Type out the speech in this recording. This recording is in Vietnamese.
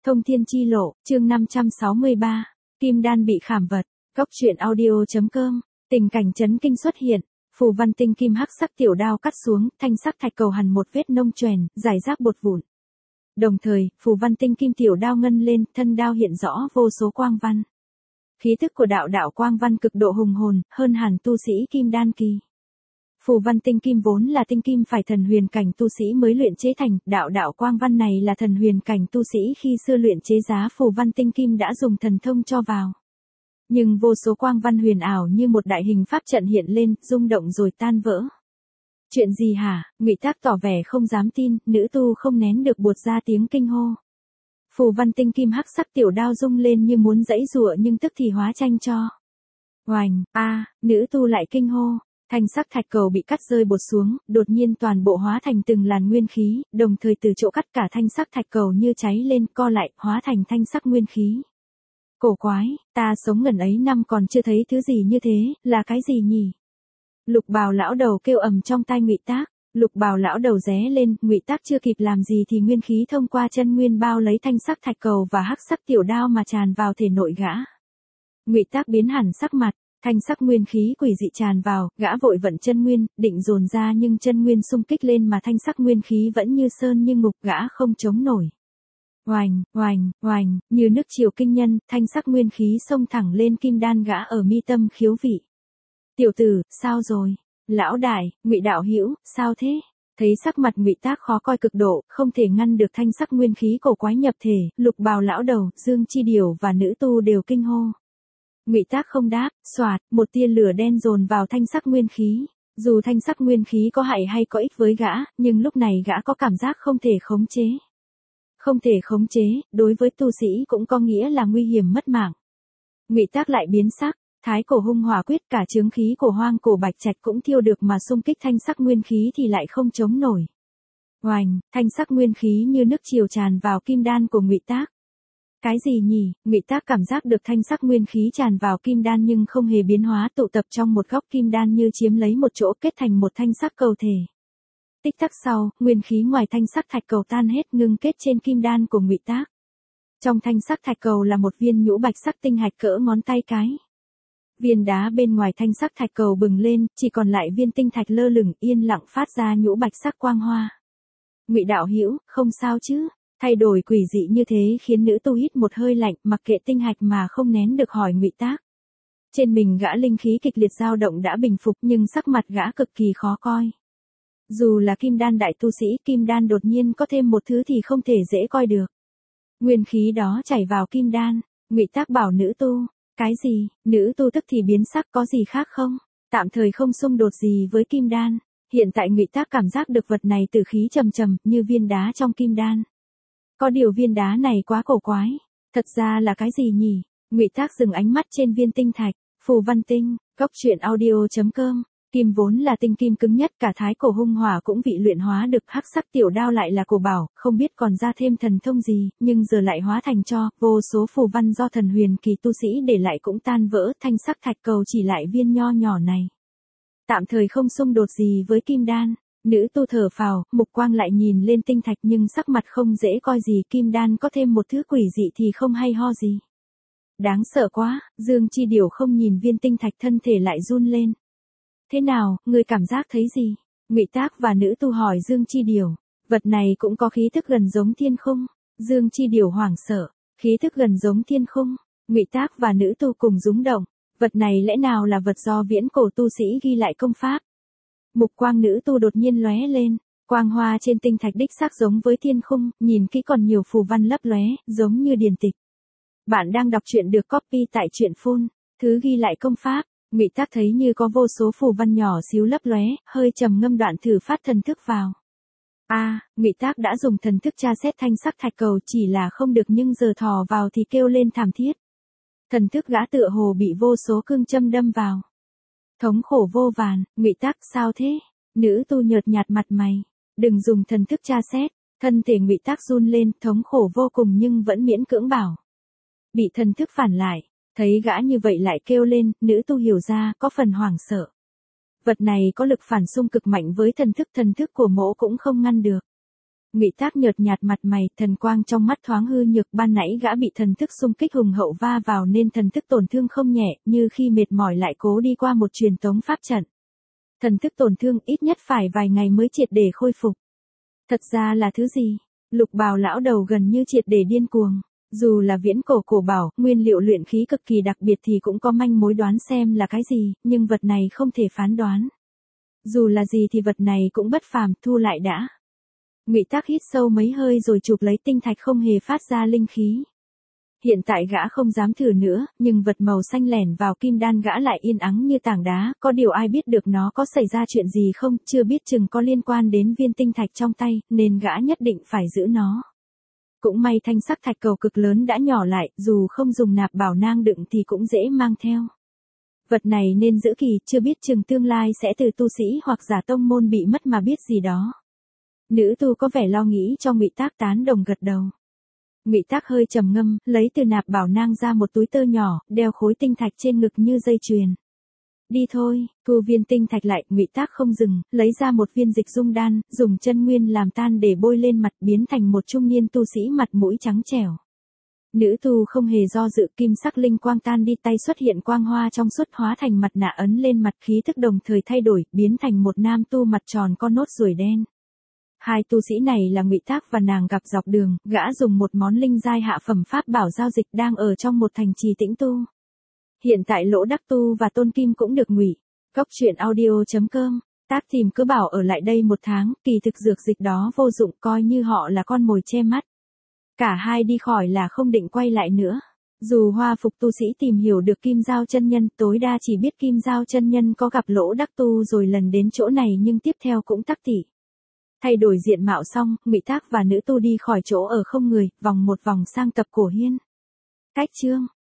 Thông thiên chi lộ, chương 563, Kim Đan bị khảm vật, góc truyện audio.com, tình cảnh chấn kinh xuất hiện, phù văn tinh kim hắc sắc tiểu đao cắt xuống, thanh sắc thạch cầu hằn một vết nông chuyền, giải rác bột vụn. Đồng thời, phù văn tinh kim tiểu đao ngân lên, thân đao hiện rõ vô số quang văn. Khí tức của đạo quang văn cực độ hùng hồn, hơn hẳn tu sĩ kim đan kỳ. Phù văn tinh kim vốn là tinh kim phải thần huyền cảnh tu sĩ mới luyện chế thành, đạo quang văn này là thần huyền cảnh tu sĩ khi xưa luyện chế giá phù văn tinh kim đã dùng thần thông cho vào. Nhưng vô số quang văn huyền ảo như một đại hình pháp trận hiện lên, rung động rồi tan vỡ. Chuyện gì hả? Ngụy Tác tỏ vẻ không dám tin, nữ tu không nén được buột ra tiếng kinh hô. Phù văn tinh kim hắc sắc tiểu đao rung lên như muốn giãy giụa nhưng tức thì hóa tranh cho. Oành, nữ tu lại kinh hô. Thanh sắc thạch cầu bị cắt rơi bột xuống, đột nhiên toàn bộ hóa thành từng làn nguyên khí, đồng thời từ chỗ cắt cả thanh sắc thạch cầu như cháy lên co lại, hóa thành thanh sắc nguyên khí. Cổ quái, ta sống ngần ấy năm còn chưa thấy thứ gì như thế, là cái gì nhỉ? Lục bào lão đầu kêu ầm trong tai Ngụy Tác, lục bào lão đầu ré lên, Ngụy Tác chưa kịp làm gì thì nguyên khí thông qua chân nguyên bao lấy thanh sắc thạch cầu và hắc sắc tiểu đao mà tràn vào thể nội gã. Ngụy Tác biến hẳn sắc mặt. Thanh sắc nguyên khí quỷ dị tràn vào, gã vội vận chân nguyên, định dồn ra nhưng chân nguyên xung kích lên mà thanh sắc nguyên khí vẫn như sơn như ngục, gã không chống nổi. Oành, như nước triều kinh nhân, thanh sắc nguyên khí xông thẳng lên kim đan gã ở mi tâm khiếu vị. Tiểu tử, sao rồi? Lão đại, Ngụy đạo hữu, sao thế? Thấy sắc mặt Ngụy Tác khó coi cực độ, không thể ngăn được thanh sắc nguyên khí cổ quái nhập thể, lục bào lão đầu, Dương Chi Điều và nữ tu đều kinh hô. Ngụy Tác không đáp, xoạt, một tia lửa đen dồn vào thanh sắc nguyên khí. Dù thanh sắc nguyên khí có hại hay có ích với gã, nhưng lúc này gã có cảm giác không thể khống chế. Không thể khống chế, đối với tu sĩ cũng có nghĩa là nguy hiểm mất mạng. Ngụy Tác lại biến sắc, thái cổ hung hỏa quyết, cả chướng khí của hoang cổ bạch trạch cũng thiêu được mà xung kích thanh sắc nguyên khí thì lại không chống nổi. Oành, thanh sắc nguyên khí như nước triều tràn vào kim đan của Ngụy Tác. Cái gì nhỉ? Ngụy Tác cảm giác được thanh sắc nguyên khí tràn vào kim đan nhưng không hề biến hóa, tụ tập trong một góc kim đan như chiếm lấy một chỗ, kết thành một thanh sắc cầu thể. Tích tắc sau, nguyên khí ngoài thanh sắc thạch cầu tan hết, ngưng kết trên kim đan của Ngụy Tác. Trong thanh sắc thạch cầu là một viên nhũ bạch sắc tinh hạch cỡ ngón tay cái. Viên đá bên ngoài thanh sắc thạch cầu bừng lên, chỉ còn lại viên tinh thạch lơ lửng yên lặng phát ra nhũ bạch sắc quang hoa. Ngụy đạo hữu, không sao chứ? Thay đổi quỷ dị như thế khiến nữ tu hít một hơi lạnh, mặc kệ tinh hạch mà không nén được hỏi Ngụy Tác. Trên mình gã linh khí kịch liệt dao động đã bình phục nhưng sắc mặt gã cực kỳ khó coi. Dù là kim đan đại tu sĩ, kim đan đột nhiên có thêm một thứ thì không thể dễ coi được. Nguyên khí đó chảy vào kim đan, Ngụy Tác bảo nữ tu, cái gì? Nữ tu tức thì biến sắc, có gì khác không? Tạm thời không xung đột gì với kim đan. Hiện tại Ngụy Tác cảm giác được vật này tử khí trầm trầm như viên đá trong kim đan. Có điều viên đá này quá cổ quái, thật ra là cái gì nhỉ? Ngụy Tác dừng ánh mắt trên viên tinh thạch, phù văn tinh, góc truyện audio.com, kim vốn là tinh kim cứng nhất, cả thái cổ hung hỏa cũng bị luyện hóa được, hắc sắc tiểu đao lại là cổ bảo, không biết còn ra thêm thần thông gì, nhưng giờ lại hóa thành tro, vô số phù văn do thần huyền kỳ tu sĩ để lại cũng tan vỡ, thanh sắc thạch cầu chỉ lại viên nho nhỏ này. Tạm thời không xung đột gì với kim đan. Nữ tu thở phào, mục quang lại nhìn lên tinh thạch nhưng sắc mặt không dễ coi gì, kim đan có thêm một thứ quỷ dị thì không hay ho gì. Đáng sợ quá, Dương Chi Điều không nhìn viên tinh thạch thân thể lại run lên. Thế nào, người cảm giác thấy gì? Ngụy Tác và nữ tu hỏi Dương Chi Điều. Vật này cũng có khí thức gần giống thiên khung. Dương Chi Điều hoảng sợ, khí thức gần giống thiên khung. Ngụy Tác và nữ tu cùng rúng động. Vật này lẽ nào là vật do viễn cổ tu sĩ ghi lại công pháp? Mục quang nữ tu đột nhiên lóe lên, quang hoa trên tinh thạch đích xác giống với thiên khung, nhìn kỹ còn nhiều phù văn lấp lóe, giống như điển tịch. Bạn đang đọc truyện được copy tại truyện phun, thứ ghi lại công pháp. Ngụy Tác thấy như có vô số phù văn nhỏ xíu lấp lóe, hơi trầm ngâm đoạn thử phát thần thức vào. Ngụy Tác đã dùng thần thức tra xét thanh sắc thạch cầu, chỉ là không được nhưng giờ thò vào thì kêu lên thảm thiết. Thần thức gã tựa hồ bị vô số cương châm đâm vào. Thống khổ vô vàn. Ngụy Tác, sao thế? Nữ tu nhợt nhạt mặt mày. Đừng dùng thần thức tra xét. Thân thể Ngụy Tác run lên, thống khổ vô cùng nhưng vẫn miễn cưỡng bảo. Bị thần thức phản lại. Thấy gã như vậy lại kêu lên, nữ tu hiểu ra, có phần hoảng sợ. Vật này có lực phản xung cực mạnh với thần thức của mỗ cũng không ngăn được. Ngụy Tác nhợt nhạt mặt mày, thần quang trong mắt thoáng hư nhược, ban nãy gã bị thần thức xung kích hùng hậu va vào nên thần thức tổn thương không nhẹ, như khi mệt mỏi lại cố đi qua một truyền tống pháp trận. Thần thức tổn thương ít nhất phải vài ngày mới triệt để khôi phục. Thật ra là thứ gì? Lục Bào lão đầu gần như triệt để điên cuồng. Dù là viễn cổ cổ bảo, nguyên liệu luyện khí cực kỳ đặc biệt thì cũng có manh mối đoán xem là cái gì, nhưng vật này không thể phán đoán. Dù là gì thì vật này cũng bất phàm, thu lại đã. Ngụy Tác hít sâu mấy hơi rồi chụp lấy tinh thạch không hề phát ra linh khí. Hiện tại gã không dám thử nữa, nhưng vật màu xanh lẻn vào kim đan gã lại yên ắng như tảng đá, có điều ai biết được nó có xảy ra chuyện gì không, chưa biết chừng có liên quan đến viên tinh thạch trong tay, nên gã nhất định phải giữ nó. Cũng may thanh sắc thạch cầu cực lớn đã nhỏ lại, dù không dùng nạp bảo nang đựng thì cũng dễ mang theo. Vật này nên giữ kỳ, chưa biết chừng tương lai sẽ từ tu sĩ hoặc giả tông môn bị mất mà biết gì đó. Nữ tu có vẻ lo nghĩ cho Ngụy Tác tán đồng gật đầu. Ngụy Tác hơi trầm ngâm, lấy từ nạp bảo nang ra một túi tơ nhỏ, đeo khối tinh thạch trên ngực như dây chuyền. Đi thôi, thu viên tinh thạch lại, Ngụy Tác không dừng, lấy ra một viên dịch dung đan, dùng chân nguyên làm tan để bôi lên mặt, biến thành một trung niên tu sĩ mặt mũi trắng trẻo. Nữ tu không hề do dự, kim sắc linh quang tan đi, tay xuất hiện quang hoa trong suốt hóa thành mặt nạ ấn lên mặt, khí thức đồng thời thay đổi, biến thành một nam tu mặt tròn có nốt ruồi đen. Hai tu sĩ này là Ngụy Tác và nàng gặp dọc đường, gã dùng một món linh giai hạ phẩm pháp bảo giao dịch đang ở trong một thành trì tĩnh tu. Hiện tại Lỗ Đắc Tu và Tôn Kim cũng được Ngụy Góc Chuyện Audio.com Tác tìm cứ bảo ở lại đây 1 tháng, kỳ thực dược dịch đó vô dụng, coi như họ là con mồi che mắt. Cả hai đi khỏi là không định quay lại nữa. Dù Hoa Phục tu sĩ tìm hiểu được Kim Giao chân nhân, tối đa chỉ biết Kim Giao chân nhân có gặp Lỗ Đắc Tu rồi lần đến chỗ này, nhưng tiếp theo cũng tắc tỉ. Thay đổi diện mạo xong, Ngụy Tác và nữ tu đi khỏi chỗ ở không người, vòng một vòng sang tập cổ hiên. Cách chương